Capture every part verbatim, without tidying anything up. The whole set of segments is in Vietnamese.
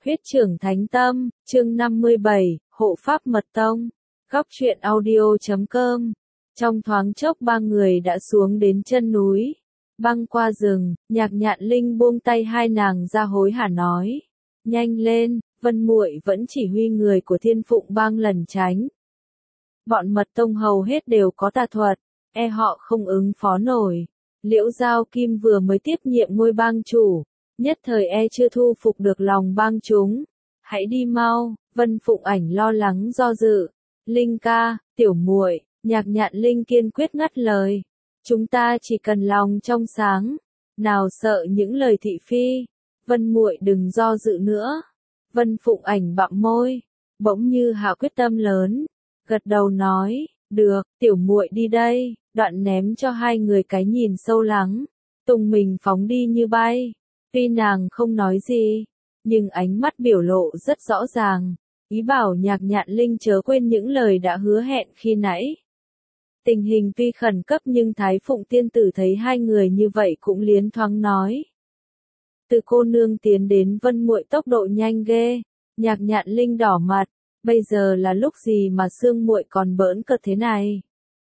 Huyết trưởng thánh tâm, chương năm mươi bảy, hộ pháp mật tông. Góc truyện audio chấm com. Trong thoáng chốc ba người đã xuống đến chân núi. Băng qua rừng, Nhạc Nhạn Linh buông tay hai nàng ra hối hả nói. Nhanh lên, Vân muội vẫn chỉ huy người của Thiên Phụng Bang lẩn tránh. Bọn mật tông hầu hết đều có tà thuật, e họ không ứng phó nổi. Liễu Giao Kim vừa mới tiếp nhiệm ngôi bang chủ, nhất thời e chưa thu phục được lòng bang chúng. Hãy đi mau, Vân Phụng Ảnh lo lắng do dự. Linh ca, tiểu muội, Nhạc Nhạn Linh kiên quyết ngắt lời. Chúng ta chỉ cần lòng trong sáng, nào sợ những lời thị phi. Vân muội đừng do dự nữa. Vân Phụng Ảnh bặm môi, bỗng như hạ quyết tâm lớn, gật đầu nói, được, tiểu muội đi đây, đoạn ném cho hai người cái nhìn sâu lắng, tung mình phóng đi như bay. Tuy nàng không nói gì, nhưng ánh mắt biểu lộ rất rõ ràng, ý bảo Nhạc Nhạn Linh chớ quên những lời đã hứa hẹn khi nãy. Tình hình tuy khẩn cấp nhưng Thái Phụng tiên tử thấy hai người như vậy cũng liến thoáng nói. Từ cô nương tiến đến Vân muội tốc độ nhanh ghê. Nhạc Nhạn Linh đỏ mặt, bây giờ là lúc gì mà Sương muội còn bỡn cợt thế này?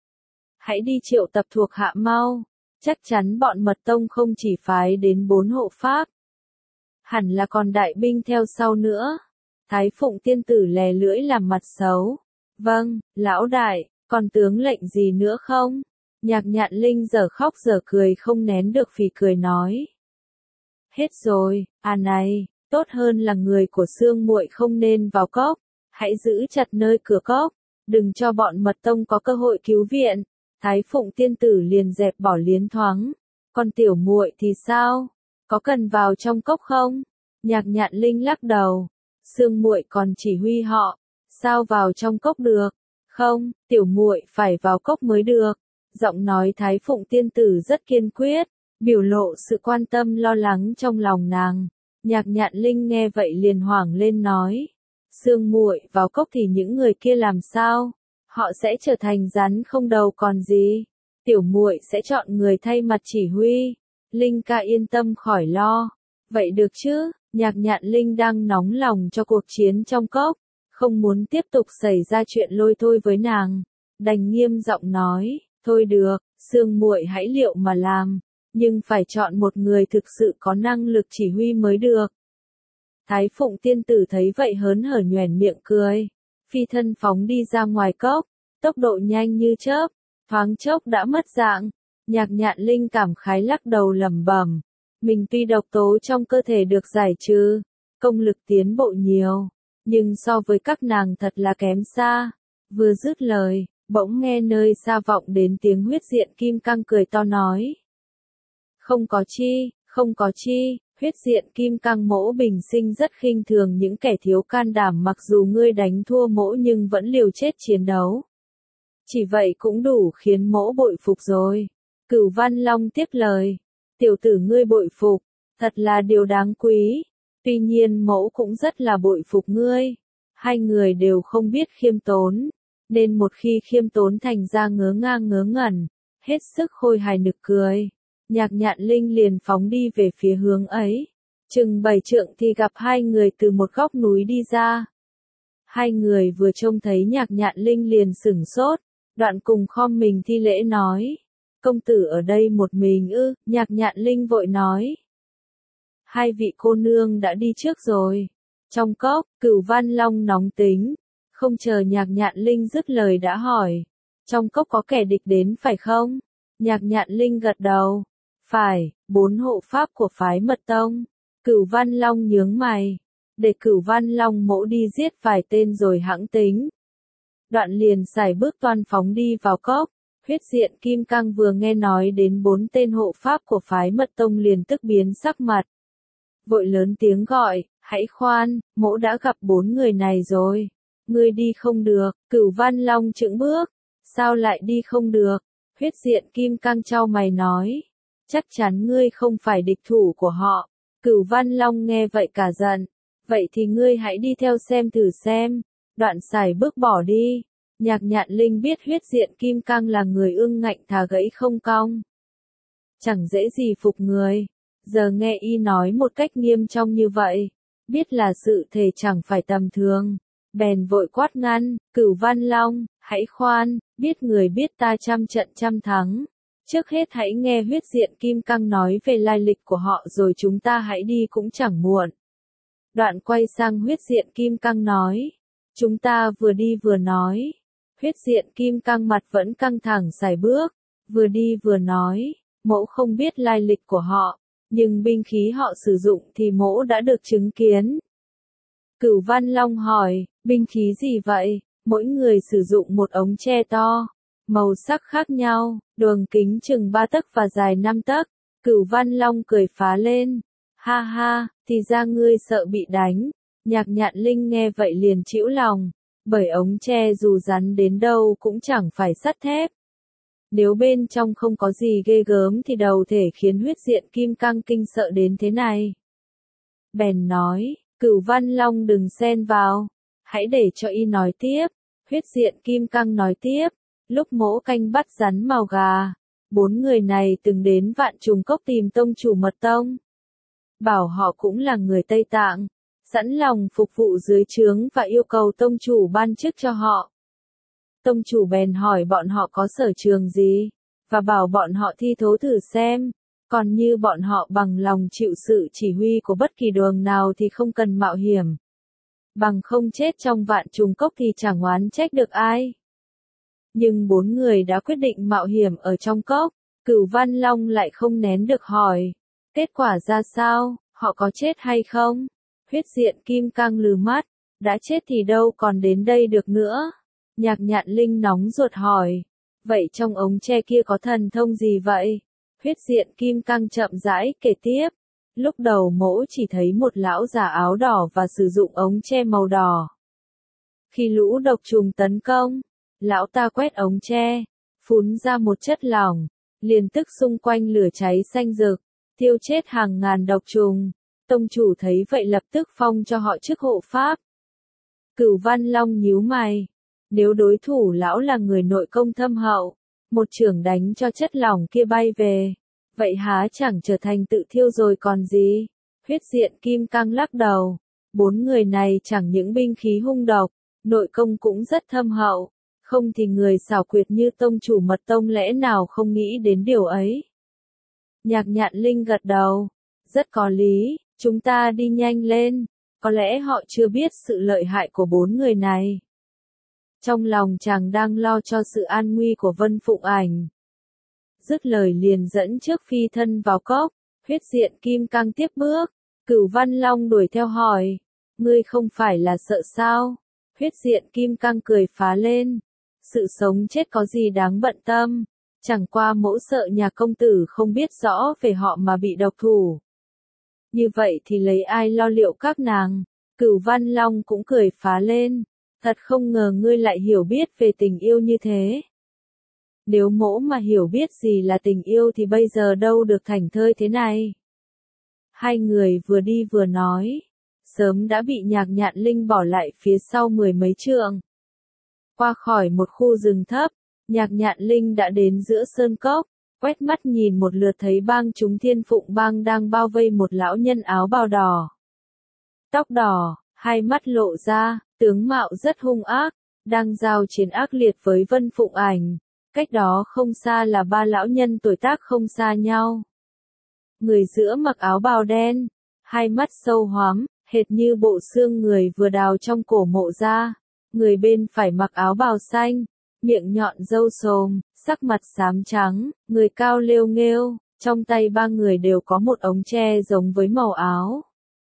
Hãy đi triệu tập thuộc hạ mau, chắc chắn bọn mật tông không chỉ phái đến bốn hộ pháp, hẳn là còn đại binh theo sau nữa. Thái Phụng tiên tử lè lưỡi làm mặt xấu. Vâng, lão đại, còn tướng lệnh gì nữa không? Nhạc Nhạn Linh giờ khóc giờ cười không nén được phì cười nói. Hết rồi, à này, tốt hơn là người của Sương muội không nên vào cốc, hãy giữ chặt nơi cửa cốc, đừng cho bọn mật tông có cơ hội cứu viện. Thái Phụng tiên tử liền dẹp bỏ liến thoáng. Còn tiểu muội thì sao? Có cần vào trong cốc không? Nhạc Nhạn Linh lắc đầu. Sương muội còn chỉ huy họ, sao vào trong cốc được? Không, tiểu muội phải vào cốc mới được. Giọng nói Thái Phụng tiên tử rất kiên quyết, biểu lộ sự quan tâm lo lắng trong lòng nàng. Nhạc Nhạn Linh nghe vậy liền hoảng lên nói. Sương muội vào cốc thì những người kia làm sao? Họ sẽ trở thành rắn không đầu còn gì. Tiểu muội sẽ chọn người thay mặt chỉ huy. Linh ca yên tâm khỏi lo. Vậy được chứ? Nhạc Nhạn Linh đang nóng lòng cho cuộc chiến trong cốc, không muốn tiếp tục xảy ra chuyện lôi thôi với nàng, đành nghiêm giọng nói, thôi được, Sương muội hãy liệu mà làm, nhưng phải chọn một người thực sự có năng lực chỉ huy mới được. Thái Phụng tiên tử thấy vậy hớn hở nhoẻn miệng cười, phi thân phóng đi ra ngoài cốc, tốc độ nhanh như chớp, thoáng chốc đã mất dạng. Nhạc Nhạn Linh cảm khái lắc đầu lẩm bẩm, mình tuy độc tố trong cơ thể được giải trừ, công lực tiến bộ nhiều, nhưng so với các nàng thật là kém xa. Vừa dứt lời, bỗng nghe nơi xa vọng đến tiếng Huyết Diện Kim Cang cười to nói. Không có chi, không có chi, Huyết Diện Kim Cang mỗ bình sinh rất khinh thường những kẻ thiếu can đảm, mặc dù ngươi đánh thua mỗ nhưng vẫn liều chết chiến đấu. Chỉ vậy cũng đủ khiến mỗ bội phục rồi. Cửu Văn Long tiếp lời. Tiểu tử ngươi bội phục, thật là điều đáng quý. Tuy nhiên mỗ cũng rất là bội phục ngươi. Hai người đều không biết khiêm tốn, nên một khi khiêm tốn thành ra ngớ ngang ngớ ngẩn, hết sức khôi hài nực cười. Nhạc Nhạn Linh liền phóng đi về phía hướng ấy. Chừng bảy trượng thì gặp hai người từ một góc núi đi ra. Hai người vừa trông thấy Nhạc Nhạn Linh liền sửng sốt, đoạn cùng khom mình thi lễ nói. Công tử ở đây một mình ư? Nhạc Nhạn Linh vội nói. Hai vị cô nương đã đi trước rồi. Trong cốc, Cửu Văn Long nóng tính, không chờ Nhạc Nhạn Linh dứt lời đã hỏi. Trong cốc có kẻ địch đến phải không? Nhạc Nhạn Linh gật đầu. Phải, bốn hộ pháp của phái mật tông. Cửu Văn Long nhướng mày. Để Cửu Văn Long mỗ đi giết vài tên rồi hẵng tính. Đoạn liền sải bước toan phóng đi vào cốc. Huyết Diện Kim Cang vừa nghe nói đến bốn tên hộ pháp của phái mật tông liền tức biến sắc mặt. Vội lớn tiếng gọi, hãy khoan, mỗ đã gặp bốn người này rồi. Ngươi đi không được. Cửu Văn Long chững bước. Sao lại đi không được? Huyết Diện Kim Cang chau mày nói. Chắc chắn ngươi không phải địch thủ của họ. Cửu Văn Long nghe vậy cả giận. Vậy thì ngươi hãy đi theo xem thử xem. Đoạn sải bước bỏ đi. Nhạc Nhạn Linh biết Huyết Diện Kim Cang là người ương ngạnh thà gãy không cong. Chẳng dễ gì phục người. Giờ nghe y nói một cách nghiêm trong như vậy, biết là sự thể chẳng phải tầm thường, bèn vội quát ngăn, Cửu Văn Long, hãy khoan, biết người biết ta trăm trận trăm thắng. Trước hết hãy nghe huyết diện kim cang nói về lai lịch của họ rồi chúng ta hãy đi cũng chẳng muộn. Đoạn quay sang huyết diện kim cang nói. Chúng ta vừa đi vừa nói. Huyết diện kim cang mặt vẫn căng thẳng sải bước. Vừa đi vừa nói. Mỗ không biết lai lịch của họ. Nhưng binh khí họ sử dụng thì mỗ đã được chứng kiến. Cửu Văn Long hỏi. Binh khí gì vậy? Mỗi người sử dụng một ống tre to. Màu sắc khác nhau. Đường kính chừng ba tấc và dài năm tấc. Cửu Văn Long cười phá lên. Ha ha, thì ra ngươi sợ bị đánh. Nhạc Nhạn Linh nghe vậy liền chĩu lòng. Bởi ống tre dù rắn đến đâu cũng chẳng phải sắt thép. Nếu bên trong không có gì ghê gớm thì đâu thể khiến huyết diện kim cang kinh sợ đến thế này. Bèn nói, Cửu Văn Long đừng xen vào. Hãy để cho y nói tiếp. Huyết diện kim cang nói tiếp. Lúc mỗ canh bắt rắn mào gà, bốn người này từng đến Vạn Trùng Cốc tìm tông chủ Mật Tông. Bảo họ cũng là người Tây Tạng, sẵn lòng phục vụ dưới trướng và yêu cầu tông chủ ban chức cho họ. Tông chủ bèn hỏi bọn họ có sở trường gì, và bảo bọn họ thi thố thử xem, còn như bọn họ bằng lòng chịu sự chỉ huy của bất kỳ đường nào thì không cần mạo hiểm. Bằng không chết trong Vạn Trùng Cốc thì chẳng oán trách được ai. Nhưng bốn người đã quyết định mạo hiểm ở trong cốc, Cửu Văn Long lại không nén được hỏi. Kết quả ra sao, họ có chết hay không? Huyết diện kim cang lừ mắt, đã chết thì đâu còn đến đây được nữa. Nhạc Nhạn Linh nóng ruột hỏi. Vậy trong ống tre kia có thần thông gì vậy? Huyết diện kim cang chậm rãi kể tiếp. Lúc đầu mỗ chỉ thấy một lão già áo đỏ và sử dụng ống tre màu đỏ. Khi lũ độc trùng tấn công, lão ta quét ống tre, phun ra một chất lỏng, liền tức xung quanh lửa cháy xanh rực, tiêu chết hàng ngàn độc trùng. Tông chủ thấy vậy lập tức phong cho họ chức hộ pháp. Cửu Văn Long nhíu mày, nếu đối thủ lão là người nội công thâm hậu, một chưởng đánh cho chất lỏng kia bay về, vậy há chẳng trở thành tự thiêu rồi còn gì? Huyết diện kim cang lắc đầu, bốn người này chẳng những binh khí hung độc, nội công cũng rất thâm hậu. Không thì người xảo quyệt như tông chủ Mật Tông lẽ nào không nghĩ đến điều ấy. Nhạc Nhạn Linh gật đầu. Rất có lý, chúng ta đi nhanh lên. Có lẽ họ chưa biết sự lợi hại của bốn người này. Trong lòng chàng đang lo cho sự an nguy của Vân Phụng Ảnh. Dứt lời liền dẫn trước phi thân vào cốc. Huyết diện kim cang tiếp bước. Cửu Văn Long đuổi theo hỏi. Ngươi không phải là sợ sao? Huyết diện kim cang cười phá lên. Sự sống chết có gì đáng bận tâm, chẳng qua mỗ sợ nhà công tử không biết rõ về họ mà bị độc thủ. Như vậy thì lấy ai lo liệu các nàng? Cửu Văn Long cũng cười phá lên, thật không ngờ ngươi lại hiểu biết về tình yêu như thế. Nếu mỗ mà hiểu biết gì là tình yêu thì bây giờ đâu được thảnh thơi thế này. Hai người vừa đi vừa nói, sớm đã bị Nhạc Nhạn Linh bỏ lại phía sau mười mấy trượng. Qua khỏi một khu rừng thấp, Nhạc Nhạn Linh đã đến giữa sơn cốc, quét mắt nhìn một lượt thấy bang chúng Thiên Phụng bang đang bao vây một lão nhân áo bào đỏ. Tóc đỏ, hai mắt lộ ra, tướng mạo rất hung ác, đang giao chiến ác liệt với Vân Phụng Ảnh. Cách đó không xa là ba lão nhân tuổi tác không xa nhau. Người giữa mặc áo bào đen, hai mắt sâu hoắm, hệt như bộ xương người vừa đào trong cổ mộ ra. Người bên phải mặc áo bào xanh, miệng nhọn râu xồm, sắc mặt xám trắng, người cao lêu nghêu, trong tay ba người đều có một ống tre giống với màu áo.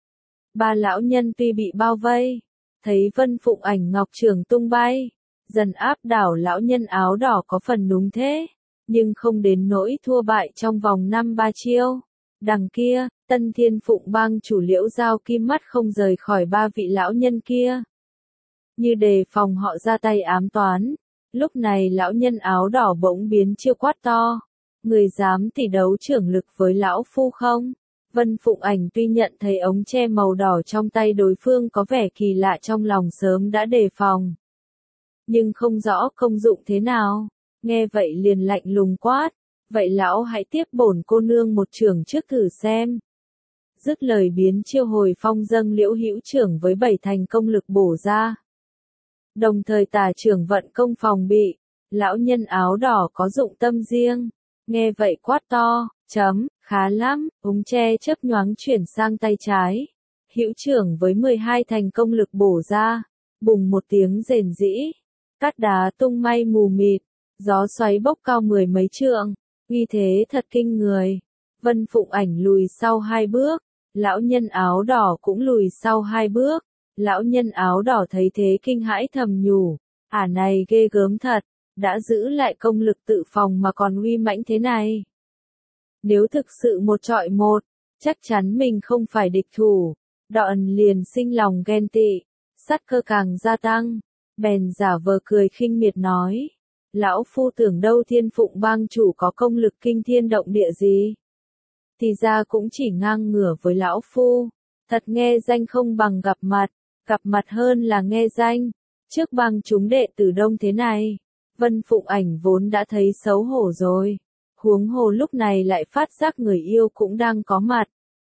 Ba lão nhân tuy bị bao vây, thấy Vân Phụng Ảnh ngọc trường tung bay, dần áp đảo lão nhân áo đỏ có phần đúng thế, nhưng không đến nỗi thua bại trong vòng năm ba chiêu. Đằng kia, Tân Thiên Phụng bang chủ Liễu Giao Kim mắt không rời khỏi ba vị lão nhân kia. Như đề phòng họ ra tay ám toán. Lúc này lão nhân áo đỏ bỗng biến chiêu quát to. Người dám tỷ đấu trưởng lực với lão phu không? Vân Phụng Ảnh tuy nhận thấy ống tre màu đỏ trong tay đối phương có vẻ kỳ lạ trong lòng sớm đã đề phòng. Nhưng không rõ công dụng thế nào. Nghe vậy liền lạnh lùng quát. Vậy lão hãy tiếp bổn cô nương một chưởng trước thử xem. Dứt lời biến chiêu hồi phong dâng Liễu Hữu trưởng với bảy thành công lực bổ ra. Đồng thời tả trưởng vận công phòng bị, lão nhân áo đỏ có dụng tâm riêng. Nghe vậy quát to, chấm, khá lắm, ống tre chớp nhoáng chuyển sang tay trái. Hữu trưởng với mười hai thành công lực bổ ra, bùng một tiếng rền rĩ. Cát đá tung may mù mịt, gió xoáy bốc cao mười mấy trượng, uy thế thật kinh người. Vân Phụng Ảnh lùi sau hai bước, lão nhân áo đỏ cũng lùi sau hai bước. Lão nhân áo đỏ thấy thế kinh hãi thầm nhủ, ả này ghê gớm thật, đã giữ lại công lực tự phòng mà còn uy mãnh thế này. Nếu thực sự một trọi một, chắc chắn mình không phải địch thủ. Đoạn liền sinh lòng ghen tị, sát cơ càng gia tăng, bèn giả vờ cười khinh miệt nói, lão phu tưởng đâu Thiên Phụng bang chủ có công lực kinh thiên động địa gì. Thì ra cũng chỉ ngang ngửa với lão phu, thật nghe danh không bằng gặp mặt, gặp mặt hơn là nghe danh. Trước bang chúng đệ tử đông thế này, Vân Phụng Ảnh vốn đã thấy xấu hổ rồi, huống hồ lúc này lại phát giác người yêu cũng đang có mặt.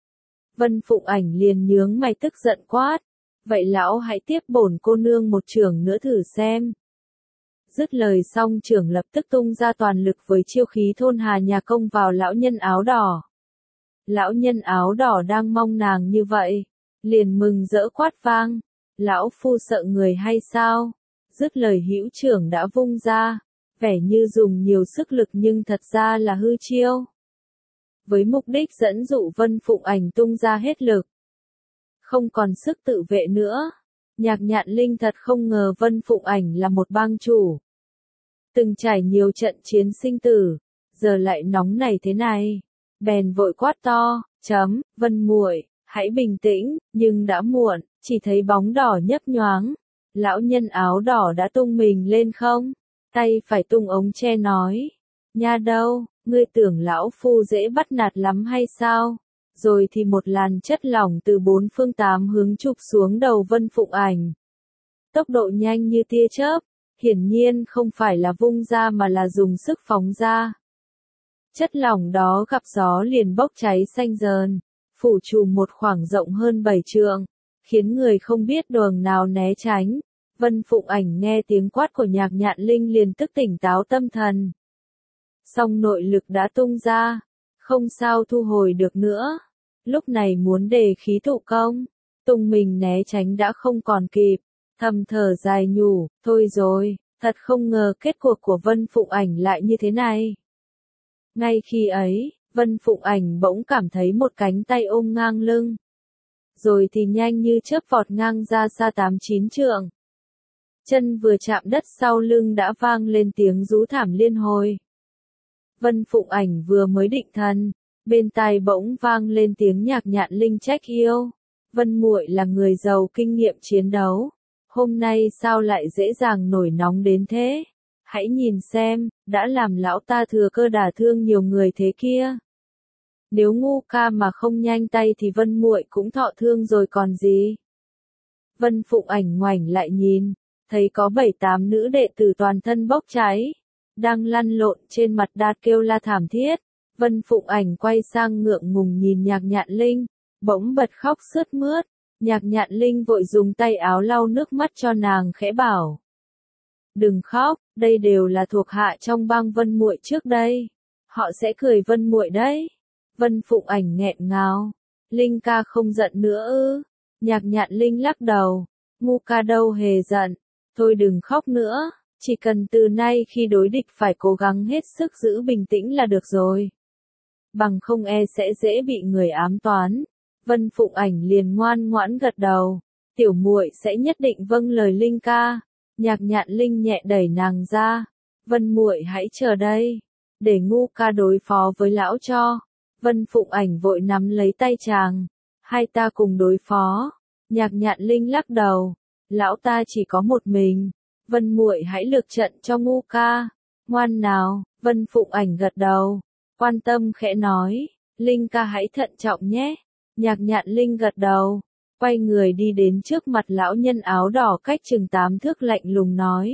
Vân Phụng Ảnh liền nhướng mày tức giận quát, vậy lão hãy tiếp bổn cô nương một chưởng nữa thử xem. Dứt lời xong chưởng lập tức tung ra toàn lực với chiêu khí thôn hà nhà công vào lão nhân áo đỏ. Lão nhân áo đỏ đang mong nàng như vậy, liền mừng rỡ quát vang, lão phu sợ người hay sao? Dứt lời hữu trưởng đã vung ra, vẻ như dùng nhiều sức lực nhưng thật ra là hư chiêu. Với mục đích dẫn dụ Vân Phụng Ảnh tung ra hết lực. Không còn sức tự vệ nữa, Nhạc Nhạn Linh thật không ngờ Vân Phụng Ảnh là một bang chủ. Từng trải nhiều trận chiến sinh tử, giờ lại nóng nảy thế này, bèn vội quát to, chấm, Vân muội, hãy bình tĩnh, nhưng đã muộn, chỉ thấy bóng đỏ nhấp nhoáng. Lão nhân áo đỏ đã tung mình lên không, tay phải tung ống tre nói, nha đâu, ngươi tưởng lão phu dễ bắt nạt lắm hay sao? Rồi thì một làn chất lỏng từ bốn phương tám hướng chụp xuống đầu Vân Phụng Ảnh. Tốc độ nhanh như tia chớp, hiển nhiên không phải là vung ra mà là dùng sức phóng ra. Chất lỏng đó gặp gió liền bốc cháy xanh dờn, phủ trùm một khoảng rộng hơn bảy trượng, khiến người không biết đường nào né tránh. Vân Phụng Ảnh nghe tiếng quát của Nhạc Nhạn Linh liền tức tỉnh táo tâm thần. Song nội lực đã tung ra, không sao thu hồi được nữa. Lúc này muốn đề khí tụ công, tung mình né tránh đã không còn kịp, thầm thở dài nhủ, thôi rồi, thật không ngờ kết cuộc của Vân Phụng Ảnh lại như thế này. Ngay khi ấy, Vân Phụng Ảnh bỗng cảm thấy một cánh tay ôm ngang lưng. Rồi thì nhanh như chớp vọt ngang ra xa tám chín trượng. Chân vừa chạm đất sau lưng đã vang lên tiếng rú thảm liên hồi. Vân Phụng Ảnh vừa mới định thần, bên tai bỗng vang lên tiếng Nhạc Nhạn Linh trách yêu. Vân muội là người giàu kinh nghiệm chiến đấu, hôm nay sao lại dễ dàng nổi nóng đến thế? Hãy nhìn xem, đã làm lão ta thừa cơ đả thương nhiều người thế kia. Nếu ngu ca mà không nhanh tay thì Vân muội cũng thọ thương rồi còn gì. Vân Phụng Ảnh ngoảnh lại nhìn, thấy có bảy tám nữ đệ tử toàn thân bốc cháy, đang lăn lộn trên mặt đá kêu la thảm thiết. Vân Phụng Ảnh quay sang ngượng ngùng nhìn Nhạc Nhạn Linh, bỗng bật khóc sướt mướt. Nhạc Nhạn Linh vội dùng tay áo lau nước mắt cho nàng khẽ bảo. Đừng khóc, đây đều là thuộc hạ trong bang Vân muội trước đây. Họ sẽ cười Vân muội đấy. Vân Phụng Ảnh nghẹn ngào. Linh ca không giận nữa ư? Nhạc Nhạn Linh lắc đầu. Ngu ca đâu hề giận. Thôi đừng khóc nữa. Chỉ cần từ nay khi đối địch phải cố gắng hết sức giữ bình tĩnh là được rồi. Bằng không e sẽ dễ bị người ám toán. Vân Phụng Ảnh liền ngoan ngoãn gật đầu. Tiểu muội sẽ nhất định vâng lời Linh ca. Nhạc Nhạn Linh nhẹ đẩy nàng ra. Vân muội hãy chờ đây, để ngu ca đối phó với lão cho. Vân Phụng Ảnh vội nắm lấy tay chàng. Hai ta cùng đối phó. Nhạc Nhạn Linh lắc đầu. Lão ta chỉ có một mình. Vân muội hãy lược trận cho ngu ca. Ngoan nào, Vân Phụng Ảnh gật đầu. Quan tâm khẽ nói. Linh ca hãy thận trọng nhé. Nhạc Nhạn Linh gật đầu. Quay người đi đến trước mặt lão nhân áo đỏ cách chừng tám thước lạnh lùng nói.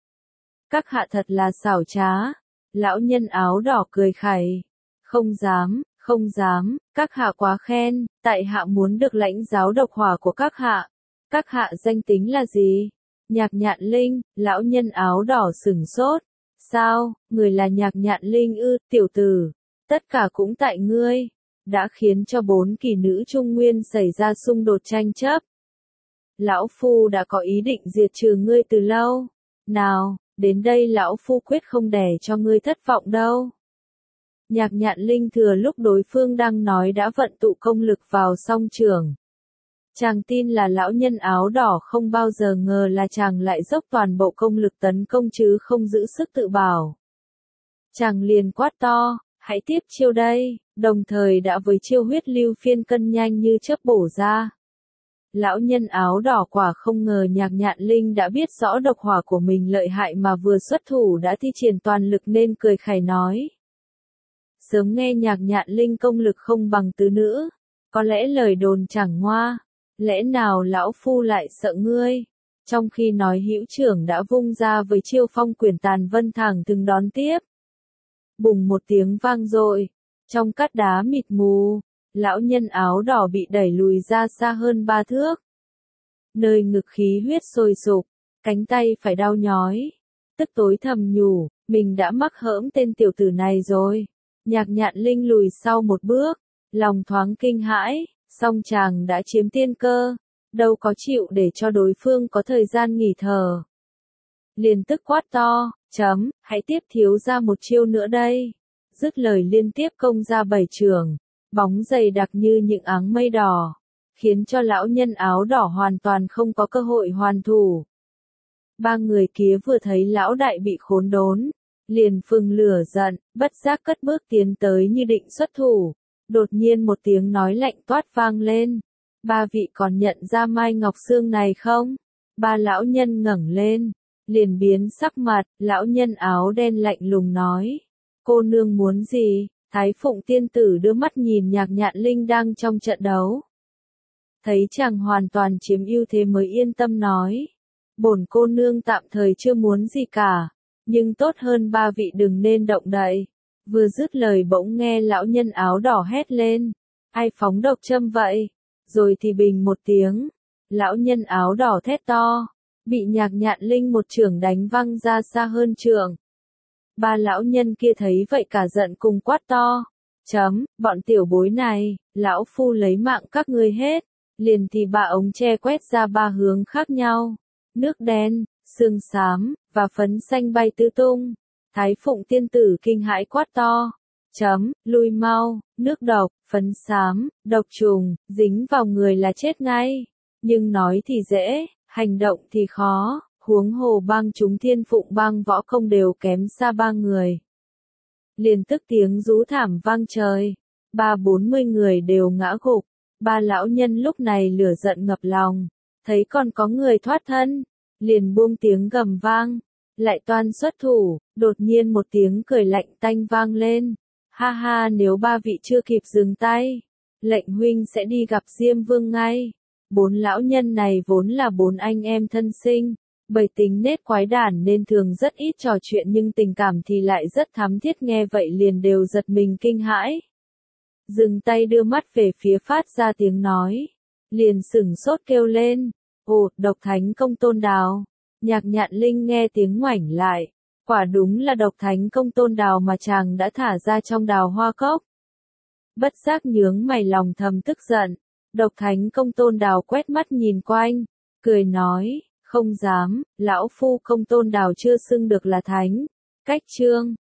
Các hạ thật là xảo trá. Lão nhân áo đỏ cười khẩy. Không dám, Không dám, các hạ quá khen, tại hạ muốn được lãnh giáo độc hỏa của các hạ. Các hạ danh tính là gì? Nhạc Nhạn Linh. Lão nhân áo đỏ sửng sốt. Sao, người là Nhạc Nhạn Linh ư? Tiểu tử, tất cả cũng tại ngươi, đã khiến cho bốn kỳ nữ Trung Nguyên xảy ra xung đột tranh chấp. Lão Phu đã có ý định diệt trừ ngươi từ lâu. Nào, đến đây lão Phu quyết không để cho ngươi thất vọng đâu. Nhạc Nhạn Linh thừa lúc đối phương đang nói đã vận tụ công lực vào song trường. Chàng tin là lão nhân áo đỏ, không bao giờ ngờ là chàng lại dốc toàn bộ công lực tấn công chứ không giữ sức tự bảo. Chàng liền quát to, hãy tiếp chiêu đây, đồng thời đã với chiêu huyết lưu phiên cân nhanh như chớp bổ ra. Lão nhân áo đỏ quả không ngờ Nhạc Nhạn Linh đã biết rõ độc hỏa của mình lợi hại mà vừa xuất thủ đã thi triển toàn lực nên cười khẩy nói. Sớm nghe Nhạc Nhạn Linh công lực không bằng tứ nữ, có lẽ lời đồn chẳng ngoa, lẽ nào lão Phu lại sợ ngươi? Trong khi nói hữu trưởng đã vung ra với chiêu phong quyển tàn vân thẳng từng đón tiếp. Bùng một tiếng vang dội, trong cát đá mịt mù, lão nhân áo đỏ bị đẩy lùi ra xa hơn ba thước. Nơi ngực khí huyết sôi sục, cánh tay phải đau nhói, tức tối thầm nhủ, mình đã mắc hỡm tên tiểu tử này rồi. Nhạc Nhạn Linh lùi sau một bước, lòng thoáng kinh hãi, song chàng đã chiếm tiên cơ, đâu có chịu để cho đối phương có thời gian nghỉ thở. Liền tức quát to, chấm, hãy tiếp thiếu ra một chiêu nữa đây. Dứt lời liên tiếp công ra bảy chưởng, bóng dày đặc như những áng mây đỏ, khiến cho lão nhân áo đỏ hoàn toàn không có cơ hội hoàn thủ. Ba người kia vừa thấy lão đại bị khốn đốn, liền phừng lửa giận, bất giác cất bước tiến tới như định xuất thủ. Đột nhiên một tiếng nói lạnh toát vang lên. Ba vị còn nhận ra Mai Ngọc Sương này không? Ba lão nhân ngẩng lên, liền biến sắc mặt, lão nhân áo đen lạnh lùng nói. Cô nương muốn gì? Thái Phụng tiên tử đưa mắt nhìn Nhạc Nhạn Linh đang trong trận đấu. Thấy chàng hoàn toàn chiếm ưu thế mới yên tâm nói. Bổn cô nương tạm thời chưa muốn gì cả, nhưng tốt hơn ba vị đừng nên động đậy. Vừa dứt lời bỗng nghe lão nhân áo đỏ hét lên. Ai phóng độc châm vậy? Rồi thì bình một tiếng. Lão nhân áo đỏ thét to. Bị Nhạc Nhạn Linh một chưởng đánh văng ra xa hơn chưởng. Ba lão nhân kia thấy vậy cả giận cùng quát to. Chấm, bọn tiểu bối này, lão Phu lấy mạng các ngươi hết. Liền thì ba ống tre quét ra ba hướng khác nhau. Nước đen, sương xám, và phấn xanh bay tứ tung. Thái Phụng tiên tử kinh hãi quát to. Chấm, lui mau, nước độc, phấn xám, độc trùng, dính vào người là chết ngay. Nhưng nói thì dễ, hành động thì khó, huống hồ bang chúng Thiên Phụng bang võ công đều kém xa ba người. Liền tức tiếng rú thảm vang trời, ba bốn mươi người đều ngã gục. Ba lão nhân lúc này lửa giận ngập lòng, thấy còn có người thoát thân, liền buông tiếng gầm vang, lại toan xuất thủ. Đột nhiên một tiếng cười lạnh tanh vang lên. Ha ha, nếu ba vị chưa kịp dừng tay, lệnh huynh sẽ đi gặp Diêm Vương ngay. Bốn lão nhân này vốn là bốn anh em thân sinh, bởi tính nết quái đản nên thường rất ít trò chuyện nhưng tình cảm thì lại rất thắm thiết, nghe vậy liền đều giật mình kinh hãi. Dừng tay đưa mắt về phía phát ra tiếng nói, liền sửng sốt kêu lên. Ồ, Độc Thánh Công Tôn Đào. Nhạc Nhạn Linh nghe tiếng ngoảnh lại. Quả đúng là Độc Thánh Công Tôn Đào mà chàng đã thả ra trong Đào Hoa Cốc. Bất giác nhướng mày lòng thầm tức giận. Độc Thánh Công Tôn Đào quét mắt nhìn quanh, cười nói, không dám, lão Phu Công Tôn Đào chưa xưng được là thánh. Cách chương